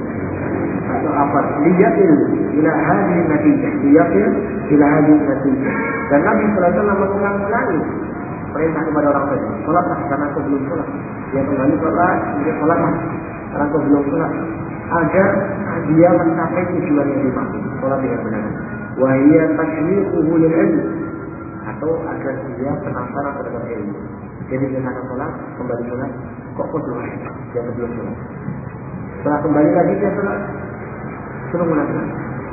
Atau apa? Liyaqil ila hadhihi natijah. Liyaqil ila hadhihi natijah. Dan Nabi sallallahu alaihi wasallam mengulang-ulangi perintah kepada orang tadi, sholatlah karena aku belum sholat. Dia kembali sholat, dia sholatlah karena aku belum sholat. Agar dia mencapai tujuan yang dimaksud, sholat dengan benar. Wahia tashwiquhu lil ilm, atau agar dia penasaran terhadap ilmu. Jadi dengan sholat, kembali sholat, kok kok belum dia belum sholat. Setelah kembali lagi dia sholat, suruh menang.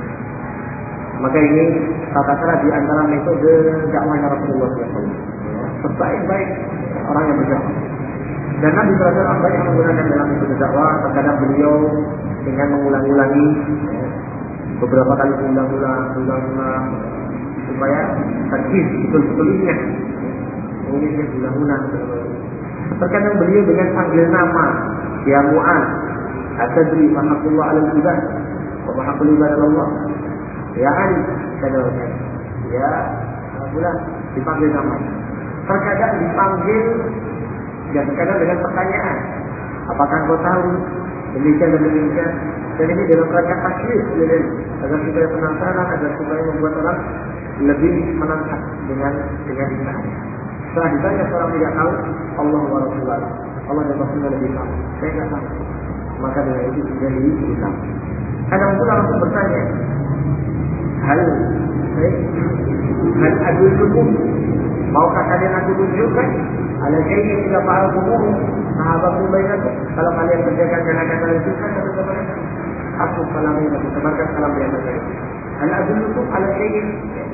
Maka ini tata cara di antara metode dakwahnya Rasulullah sallallahu alaihi wasallam. Sebaik-baik orang yang berdakwah. Dan Nabi sallallahu alaihi wasallam banyak menggunakan dalam metode dakwah. Terkadang beliau dengan mengulang-ulangi ya, beberapa kali ulang-ulang, ulang-ulang supaya terkis betul-betul ingat. Mengingatnya ulang-ulang. Terkadang beliau dengan panggil nama, ya Mu'ad, atadri ma haqqullah 'alal ibad wa ma haqqul ibad 'ala Allah. Ya Ali, katakan. Ya Fulan, dipanggil nama. Terkadang dipanggil, dan terkadang dengan pertanyaan. Apakah kau tahu demikian dan demikian? Dan ini dalam rangka tasyrik, agar supaya penasaran, agar supaya membuat orang lebih menangkap dengan dengan ditanya. Setelah ditanya seorang tidak tahu, Allah wa Rasulullah, Allah dan Rasulullah lebih tahu. Saya tidak tahu. Maka dengan itu sudah diberitahu. Kadang pula Rasul bertanya, hal eh, hal adul hukum, maukah kalian aku tunjukkan ala syai'in idza fa'altumuhu sahabatku bainakum, kalau kalian kerjakan dan akan kalian suka satu kepada satu. Aku salamin dan sebarkan salam yang baik. Hal adul hukum ala syai'in,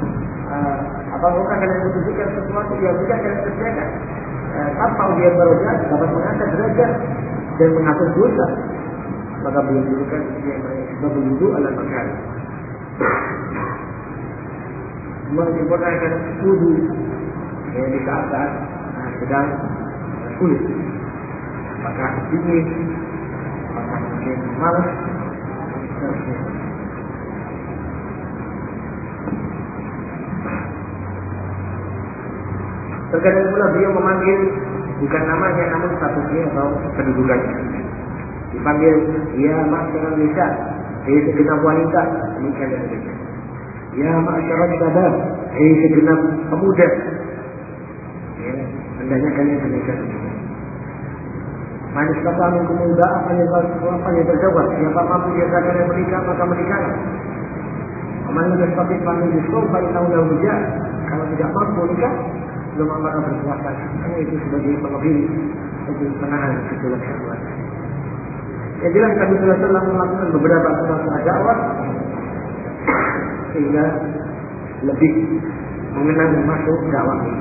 apa maukah kalian tunjukkan sesuatu yang tidak kalian kerjakan tanpa dia berdoa dapat mengangkat derajat dan menghapus dosa. Maka beliau tunjukkan yang baik. Sebab wudu ala makan. menyempurnakan wudu ya, di saat-saat nah, sedang sulit. Apakah dingin, apakah mungkin malas. Terkadang pula beliau memanggil bukan namanya namun statusnya atau kedudukannya. Dipanggil, ya ma'asyiral nisa, hei segenap wanita, demikian dan demikian. Ya ma'asyiral syabab, hei segenap pemuda. Ya, hendaknya kalian demikian. Manis kata minkum al-ba'a apa yang terjawab. Siapa mampu dia kalian menikah maka menikah. Aman lam yastati' famin bisawm fa innahu lahu wija'. Kalau tidak mampu nikah, belum akan berpuasa. Karena itu sebagai pengebiri untuk menahan gejolak syahwat. Yang jelas Nabi sallallahu alaihi wasallam melakukan beberapa usaha dakwah sehingga lebih mengenal dan masuk dakwah ini.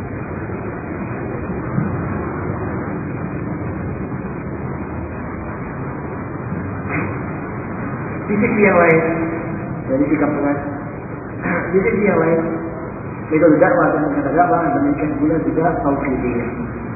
Di sisi yang lain, dari sikap pengas, di sisi yang lain, metode dakwah dan metode dakwah demikian pula juga tauhidiyah.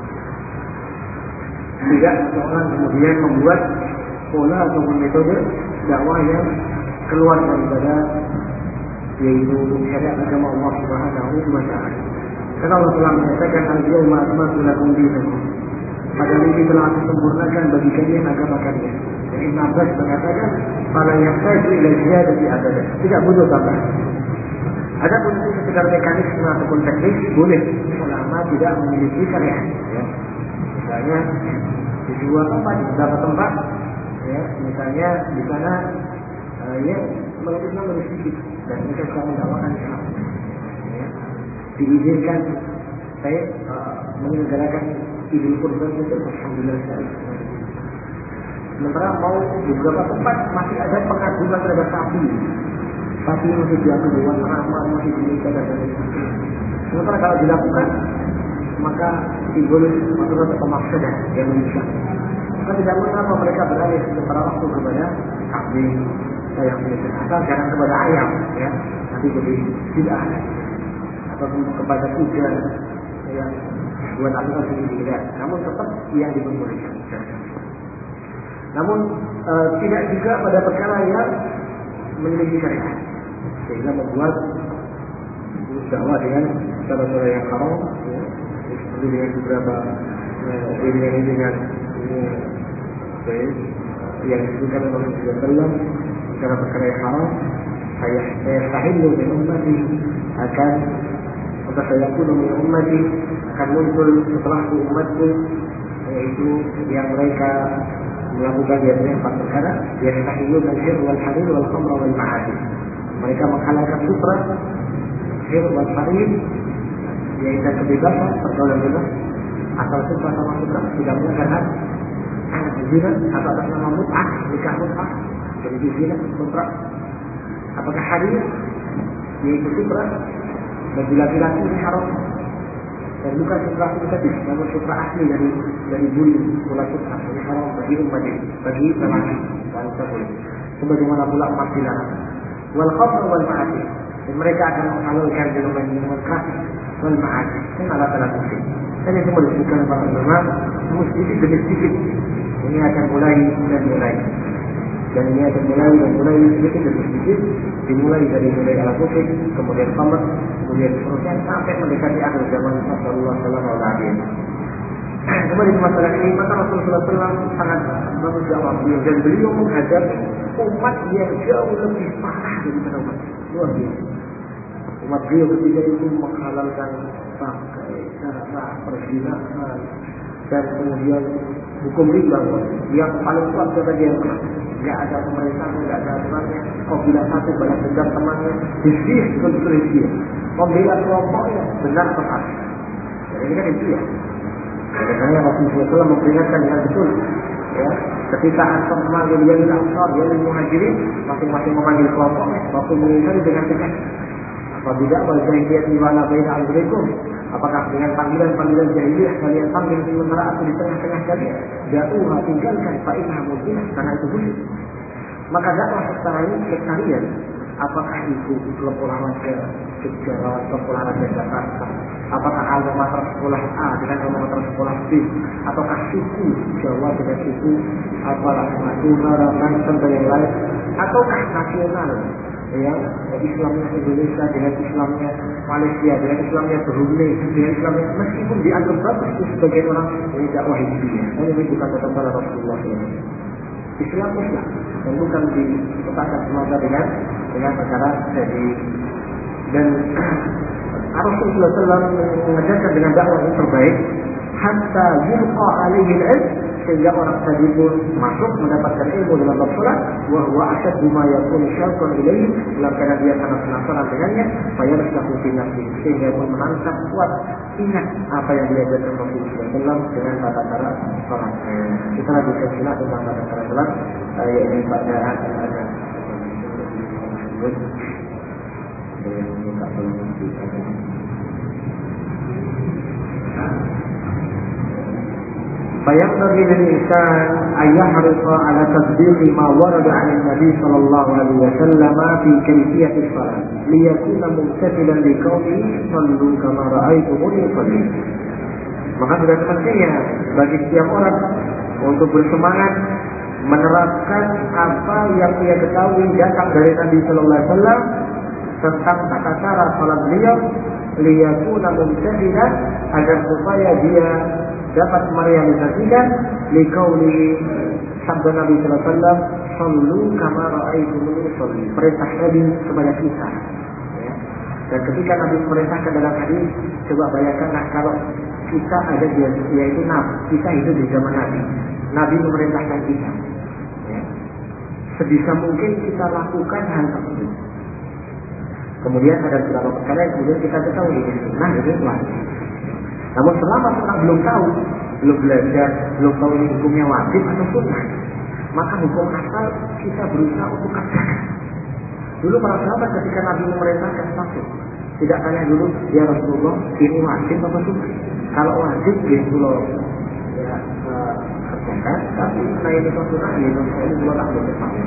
Tidak seorang kemudian membuat pola ataupun metode dakwah yang keluar daripada yaitu syariat agama Allah Subhanahu wa taala. Karena Allah telah menyatakan al-yawma akmaltu lakum dinakum. Pada hari ini telah aku sempurnakan bagi kalian agama kalian. Dan Ibn Abbas mengatakan, "Fala yahtaju ila ziyadati abadan." Tidak butuh tambah. Adapun itu sekedar mekanisme ataupun teknis boleh selama tidak memiliki syariat. Ya. Misalnya di dua tempat, di beberapa tempat, ya, misalnya di sana uh, ya melakukan lebih sedikit dan mereka sedang mendakwakan Islam. Ya. Diizinkan saya uh, menyelenggarakan Idul Kurban itu, alhamdulillah sekali. Sementara mau di beberapa tempat masih ada pengagungan terhadap sapi. Sapi masih dianggap dewan amal, masih dimiliki dan sebagainya. Sementara kalau dilakukan, maka timbul masalah pemaksadan yang menyiksa. Maka tidak mengapa mereka beralih sementara waktu kepada kambing, yang biasa, asal jangan kepada ayam, ya, nanti jadi tidak ada, ataupun kepada kuda yang buat aturan sendiri tidak. Namun tetap yang diperbolehkan. Namun e, tidak juga pada perkara yang memiliki syariat, sehingga membuat dakwah dengan cara-cara yang haram, ya, seperti dengan beberapa iringan-iringan eh, yang disebutkan oleh Rasulullah shallallahu alaihi wasallam, cara perkara yang haram. Saya saya tahillu min ummati akan atau saya pun min ummati akan muncul setelahku umatku, yaitu yang mereka melakukan biasanya empat perkara, yang tahillu al-hir wal harir wal khamra wal ma'adin. Mereka menghalalkan sutra, hir wal harir, yaitu kebebasan, pergaulan bebas, asal sutra sama sutra tidak melanggar had, zina atau atas nama mut'ah, nikah mut'ah, jadi zina sutra. Apakah harir, yaitu sutra bagi laki-laki ini haram, dan bukan sutra sintetis, namun sutra asli dari dari bulu bola sutra, ini haram bagi umat ini, bagi lelaki wanita boleh. Sebagaimana pula emas dilarang. Wal khamr wal ma'adin, dan mereka akan menghalalkan minuman-minuman keras wal ma'adin, dan alat-alat musik. Dan itu disebutkan para ulama, namun sedikit demi sedikit ini akan mulai dan mulai. Dan ini akan mulai dan mulai sedikit demi sedikit, dimulai dari mulai alat musik, kemudian khamr, kemudian seterusnya sampai mendekati akhir zaman Rasulullah sallallahu alaihi wasallam. Kembali ke masalah ini, maka Rasulullah sallallahu alaihi wasallam sangat menjawab beliau, dan beliau menghadapi umat yang jauh lebih parah daripada umat luar biasa. Umat beliau ketika itu menghalalkan pakai cara perzinahan dan kemudian hukum riba, yang paling kuat kata dia yang tidak ada pemerintahnya, tidak ada aturannya. Apabila satu balas dendam temannya, disih konstitusi. Pembela kelompoknya benar tepat. Jadi ini kan itu ya. Karena Rasulullah sallallahu alaihi wasallam memperingatkan dengan betul. Ya, ketika Ansar memanggil Yalil Ansar, Yalil Muhajirin, masing-masing memanggil kelompoknya. Rasul mengingkari dengan tegas. Apabila wal-jahiliyah wala baina alaikum, apakah dengan panggilan-panggilan jahiliyah kalian panggil sementara aku di tengah-tengah kalian? Jatuhlah, tinggalkan fa innaha mudinah, karena itu musyrik. Maka dakwah sektarian, sektarian Apakah itu klub olahraga Jogja lawan klub olahraga Jakarta? Apakah alma mater sekolah A dengan alma mater sekolah B? Ataukah suku Jawa dengan suku apalah Madura, Banten dan yang lain? Ataukah nasional? Ya, Islamnya Indonesia dengan Islamnya Malaysia, dengan Islamnya Brunei, dengan Islamnya meskipun dianggap bagus itu sebagai orang yang dakwah Hizbiyah. Ini bukan kata-kata Rasulullah shallallahu alaihi wasallam. Islam Islam dan bukan dikatakan semata dengan dengan perkara jadi dan Rasulullah shallallahu alaihi wasallam mengajarkan dengan dakwah yang terbaik hatta yulqa alaihi al-ilm sehingga orang tadi pun masuk mendapatkan ilmu dalam bab salat wa huwa asyaddu ma yakunu syauqan ilaihi dalam keadaan dia sangat penasaran dengannya fayarsahu fi nafsi sehingga pun menangkap kuat ingat apa yang diajarkan Rasulullah shallallahu alaihi wasallam dengan tata cara salat. Kita lanjutkan silat tentang tata cara salat yaitu pada ada فينبغي للإنسان أن يحرص على تطبيق ما ورد عن النبي صلى الله عليه وسلم في كيفية الصلاة ليكون ممتثلا لقوله صلوا كما رأيتموني أصلي. Maka sudah semestinya bagi setiap orang untuk bersemangat menerapkan apa yang ia ketahui datang dari Nabi Sallallahu Alaihi Wasallam tentang tata cara salat beliau, liyakuna mumtathilan agar supaya dia dapat merealisasikan liqauli sabda Nabi sallallahu alaihi wasallam sallu kama ra'aitumuni usolli, perintah Nabi kepada kita ya. Dan ketika Nabi memerintahkan dalam hadis, coba bayangkanlah kalau kita ada di yaitu Nabi, kita hidup di zaman Nabi, Nabi memerintahkan kita ya. Sebisa mungkin kita lakukan hal tersebut. Kemudian ada beberapa perkara yang kemudian kita ketahui nah ini wajib. Namun selama seorang belum tahu, belum belajar, belum tahu ini hukumnya wajib atau sunnah, maka hukum asal kita berusaha untuk kerjakan. Dulu para sahabat ketika Nabi memerintahkan satu, tidak tanya dulu, ya Rasulullah, ini wajib apa sunnah? Kalau wajib, gitu loh, ya uh, kerjakan. Tapi saya ini sunnah, ya ini dulu tak boleh pakai.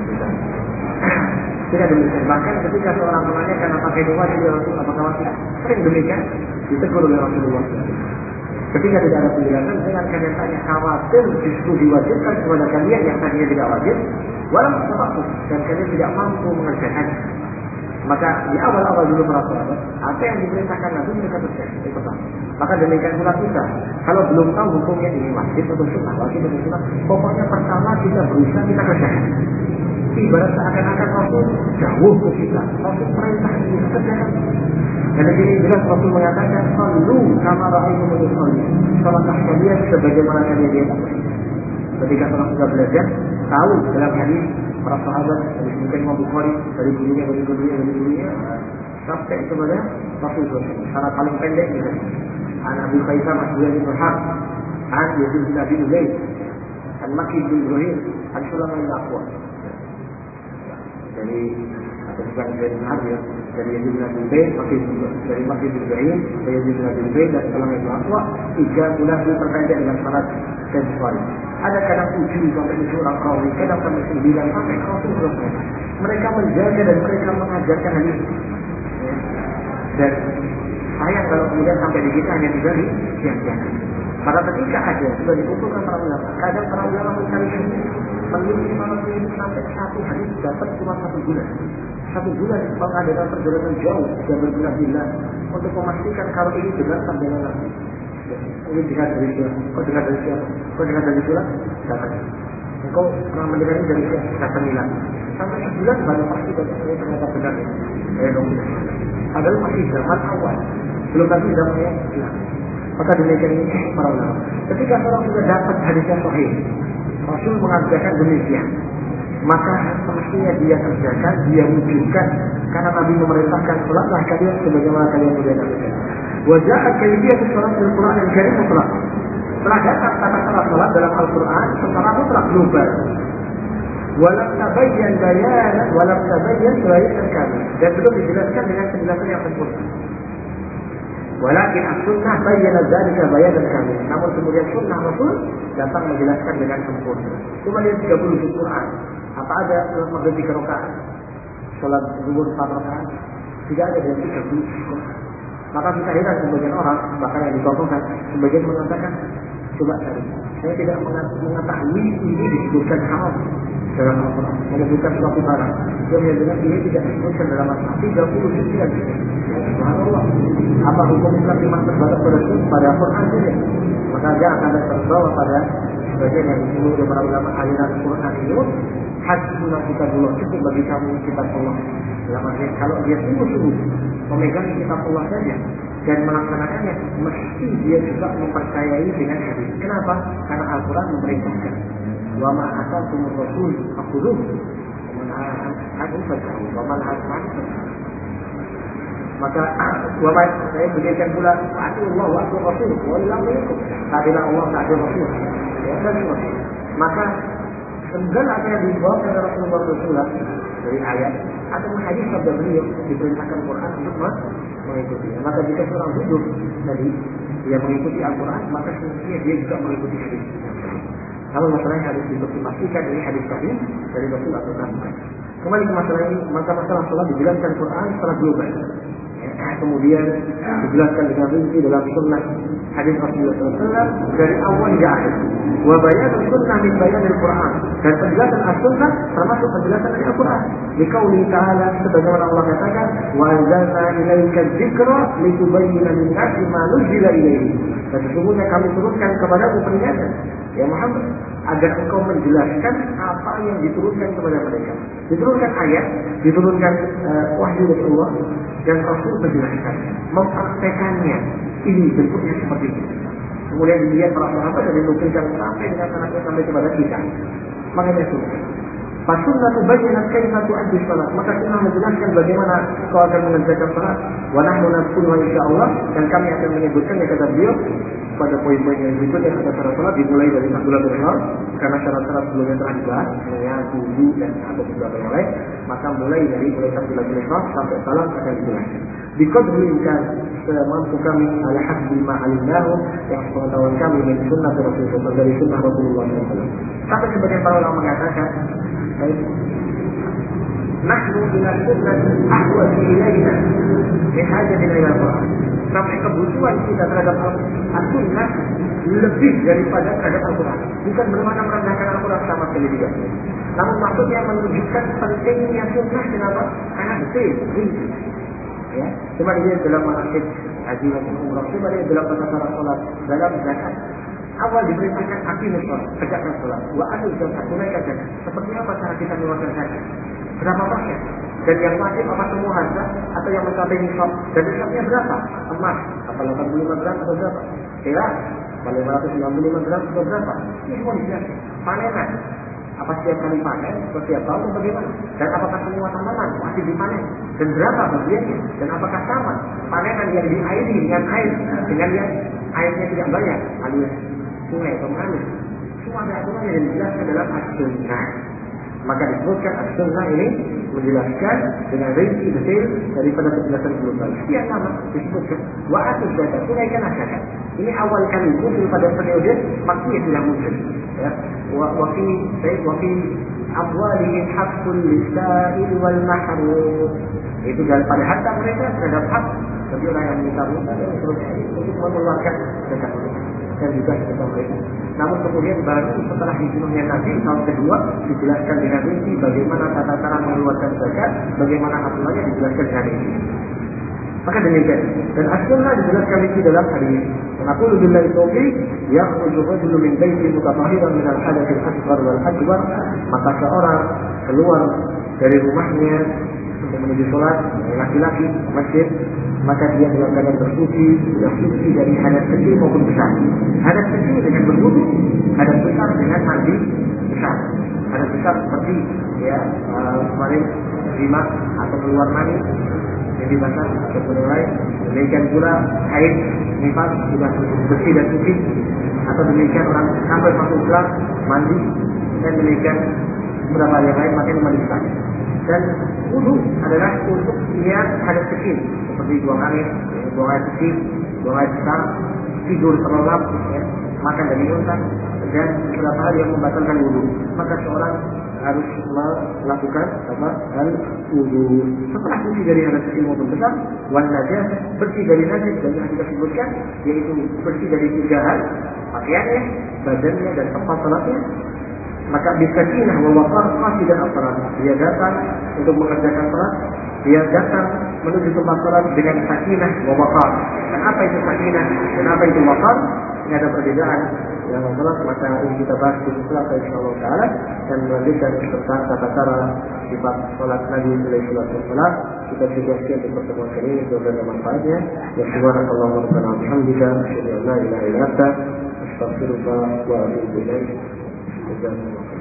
Tidak demikian. Bahkan ketika seorang menanyakan apakah ini wajib ya Rasulullah, apakah wajib, sering demikian ditegur oleh Rasulullah. Ketika tidak ada penjelasan, dengan kalian tanya khawatir justru diwajibkan kepada kalian yang tadinya tidak wajib, walau sebab dan kalian tidak mampu mengerjakan. Maka di awal-awal dulu para sahabat, apa yang diperintahkan Nabi mereka kerjakan. Itu pertama. Maka demikian pula kita, kalau belum tahu hukumnya ini wajib atau sunnah, wajib atau sunnah, pokoknya pertama kita berusaha kita kerjakan. Ibarat seakan-akan Rasul jauh ke kita, Rasul perintah ini kerjakan. Dan di sini jelas Rasul mengatakan sallu kama ra'aitumuni usolli. Salatlah kalian sebagaimana kalian lihat. Ketika orang sudah belajar, tahu dalam hadis para sahabat dari mungkin Imam Bukhari dari gurunya dari gurunya dari gurunya sampai kepada Rasulullah. Cara paling pendek ini. An Abi Qaisam Abdullah bin Harb, An Yazid bin Abi Ubaid, An Makki bin Ibrahim, An Sulaiman bin Aqwa. Dari bukan dari Harb ya, dari Yazid bin Abi Ubaid, dari Makki bin Ibrahim, dari Yazid bin Abi Ubaid dan Sulaiman bin Aqwa, tiga bulan itu terkait dengan syarat dan Bukhari. Ada kadang tujuh sampai tujuh orang rawi, kadang sampai sembilan sampai Rasulullah. Mereka menjaga dan mereka mengajarkan hadis. Ya. Dan sayang kalau kemudian sampai di kita hanya tiga di siang-siang. Pada ketika ada sudah dikumpulkan para ulama, kadang para ulama mencari hadis, meneliti meneliti sampai satu hadis dapat cuma satu bulan. Satu bulan mengadakan perjalanan jauh dan berbulan-bulan untuk memastikan kalau ini benar sampai nanti. Ini dengar dari siapa? Kau dengar dari siapa? Kau dengar dari siapa? Dapat. Engkau pernah mendengar ini dari siapa? Dapat hilang. Sampai sebulan baru pasti dapat ini ternyata benar. Eh dong. Padahal masih zaman awal. Belum lagi zaman yang hilang. Maka demikian ini para ulama. Ketika orang sudah dapat hadisnya sahih, Rasul mengajarkan demikian. Maka semestinya dia kerjakan, dia wujudkan. Karena Nabi memerintahkan salatlah kalian sebagaimana kalian mulia lakukan. Wajah kaifiyah salat dalam Al-Quran yang Karim mutlak. Telah datang tata cara salat dalam Al-Quran secara mutlak global. Walam tabayyan bayan, walam tabayyan bayan kami. Dan belum dijelaskan dengan penjelasan yang sempurna. Walakin as-sunnah bayyana dzalika bayanan kami. Namun kemudian sunnah Rasul datang menjelaskan dengan sempurna. Cuma lihat tiga puluh juz Quran. Apa ada dalam maghrib tiga rakaat? sholat zuhur empat rakaat, tidak ada dari tiga puluh. Maka kita heran sebagian orang, bahkan yang dicontohkan, sebagian mengatakan, coba cari, saya tidak mengetahui ini disebutkan haram dalam Al-Quran, menyebutkan suatu barang. Dia menyebutkan ini tidak disebutkan dalam Al-Quran, tiga puluh sekian. Ya, subhanallah. Apa hukum Islam memang terbatas pada pada Al-Quran saja? Maka dia akan terbawa pada sebagian yang disebut oleh para ulama aliran Al-Quran ini. Hasbuna kitabullah, cukup bagi kamu kitab Allah. Dalam artian kalau dia sungguh-sungguh memegang kitab Allah saja dan melaksanakannya, mesti dia juga mempercayai dengan hadis. Kenapa? Karena Al-Quran memerintahkan. Wa ma atakumur rasul fakhudhuh wa man hadis fa'al wa man hadis. Maka wa ma saya berikan pula Allah wa rasul wa lam yakun. Taatilah Allah, taatilah Rasul. Ya, dan maka segala apa yang dibawa oleh Rasulullah Rasulullah dari ayat atau hadis sabda beliau diperintahkan Quran untuk mengikuti. Maka jika seorang duduk tadi dia mengikuti Al-Quran, maka sebenarnya dia juga mengikuti hadis. Namun masalahnya harus dipastikan ini hadis tadi dari Rasulullah Rasulullah. Kembali ke masalah ini, maka masalah sholat dijelaskan Quran secara global. Ya, kemudian dijelaskan dengan rinci dalam sunnah hadis Rasulullah shallallahu alaihi wasallam dari awal hingga akhir. Wa bayan sunnah min bayan Al-Quran, dan penjelasan as-sunnah termasuk penjelasan dari Al-Quran. Liqauli ta'ala, sebagaimana Allah katakan, wa anzalna ilaika dzikra litubayyana lin-nasi ma nuzila ilaihim. Dan sesungguhnya kami turunkan kepadamu peringatan, ya Muhammad, agar engkau menjelaskan apa yang diturunkan kepada mereka. Diturunkan ayat, diturunkan uh, wahyu dari Allah, dan Rasul menjelaskan, mempraktekannya. Ini bentuknya seperti ini. Kemudian dilihat para sahabat dan dinukilkan sampai dengan anaknya sampai kepada kita. Makanya sunnah. Fasunnah tu bayyinat kaifa tu'addi salat. Maka sunnah menjelaskan bagaimana kau akan mengerjakan salat. Wa nahnu naqulu insyaallah, dan kami akan menyebutkannya kata beliau pada poin-poin yang berikutnya kata syarat salat dimulai dari takbiratul ihram, karena syarat-syarat sebelumnya telah dibahas, ya wudu dan atau beberapa yang lain. Maka mulai dari mulai takbiratul ihram sampai salam akan dijelaskan. Biqadrilkan semampu kami ala hasbi ma'alimnahu, yang pengetahuan kami dari sunnah Rasulullah, dari sunnah Rasulullah shallallahu alaihi wasallam. Sampai sebagian para ulama mengatakan, nahnu ila sunnah ahwati ilaina min hajatina ila Al-Quran. Sampai kebutuhan kita terhadap Al-Sunnah lebih daripada terhadap Al-Quran. Bukan bermakna merendahkan Al-Quran sama sekali tidak. Namun maksudnya menunjukkan pentingnya sunnah. Kenapa? Karena betul. Ya, cuma dia dalam manasik haji dan umrah, cuma dia dalam tata salat, dalam zakat. Awal diperintahkan aqimus shalah, tegakkan salat. Wa atu zakat, tunaikan zakat. Seperti apa cara kita mengeluarkan zakat? Berapa persen? Dan yang wajib apa semua harta atau yang mencapai nisab? Dan nisabnya berapa? Emas, apa delapan puluh lima gram atau berapa? Perak, apa lima ratus sembilan puluh lima gram atau berapa? Ini semua dijelaskan. Panenan, apa setiap kali panen, setiap tahun bagaimana? Dan apakah semua tanaman masih dipanen? Dan berapa bagiannya? Dan apakah sama panenan yang diairi dengan air dengan yang airnya tidak banyak, alias sungai atau mengalir? Semua ada aturannya yang dijelaskan dalam as-sunnah. Maka disebutkan as-sunnah ini menjelaskan dengan rinci detail daripada penjelasan global. Sekian lama disebutkan wa atu zakat, tunaikan zakat. Ini awal kali muncul pada periode Makkiyah sudah muncul. Ya, wa wa fi wa fi amwalihim haqqul lis-sa'il wal mahrum. Itu daripada harta mereka terhadap hak bagi orang yang minta minta dan seterusnya untuk mengeluarkan zakat dan juga sedekah mereka. Namun kemudian baru setelah hijrahnya Nabi tahun kedua dijelaskan dengan rinci bagaimana tata cara mengeluarkan zakat, bagaimana aturannya dijelaskan dengan rinci. Maka demikian. Dan as-sunnah dijelaskan rinci dalam hadis ini. Naqulu billahi taufiq, yakhruju rajulun min baiti mutatahhiran min al-hadath al-asghar wal akbar. Maka seorang keluar dari rumahnya untuk menuju sholat, laki-laki masjid, maka dia dalam keadaan bersuci, sudah suci dari hadas kecil maupun besar. Hadas kecil dengan berwudu, hadas besar dengan mandi besar. Hadas besar seperti ya uh, kemarin lima atau keluar mani, jadi basah ataupun yang lain. Demikian pula haid, nifas sudah bersih dan suci. Atau demikian orang sampai masuk Islam mandi, dan demikian beberapa yang lain makanya mandi besar. Dan wudu adalah untuk niat hadas kecil, seperti buang angin, buang air kecil, buang air besar, tidur terlelap, ya, makan dan minum, dan beberapa hal yang membatalkan wudu, maka seorang harus melakukan apa? Al-wudu. Setelah bersih dari hadas kecil maupun besar, wan najas, bersih dari najis dan yang kita sebutkan, yaitu bersih dari tiga hal: pakaiannya, badannya, dan tempat salatnya. Maka bisakinah wa waqar qasidan as-salat. Dia datang untuk mengerjakan salat, dia datang menuju tempat salat dengan sakinah wa waqar. Dan apa itu sakinah dan apa itu waqar? Ini ada perbedaan dalam salat, maka ini kita bahas di setelah insyaallah taala dan melanjutkan tentang tata cara sifat salat Nabi sallallahu alaihi wasallam. Kita juga sekian untuk pertemuan kali ini, semoga manfaatnya. Ya subhanallah wa bihamdika, asyhadu an la ilaha illa anta, astaghfiruka wa atubu ilaik. Jazakumullah.